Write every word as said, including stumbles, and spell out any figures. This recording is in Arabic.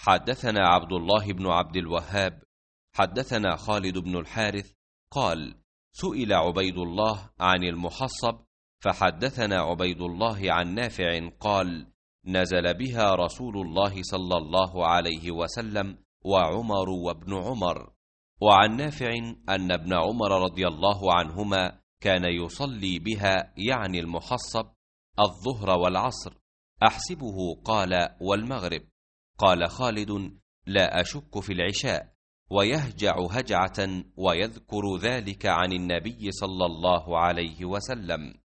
حدثنا عبد الله بن عبد الوهاب حدثنا خالد بن الحارث قال: سئل عبيد الله عن المحصب فحدثنا عبيد الله عن نافع قال: نزل بها رسول الله صلى الله عليه وسلم وعمر وابن عمر. وعن نافع أن ابن عمر رضي الله عنهما كان يصلي بها يعني المحصب الظهر والعصر، أحسبه قال والمغرب. قال خالد: لا أشك في العشاء، ويهجع هجعة ويذكر ذلك عن النبي صلى الله عليه وسلم.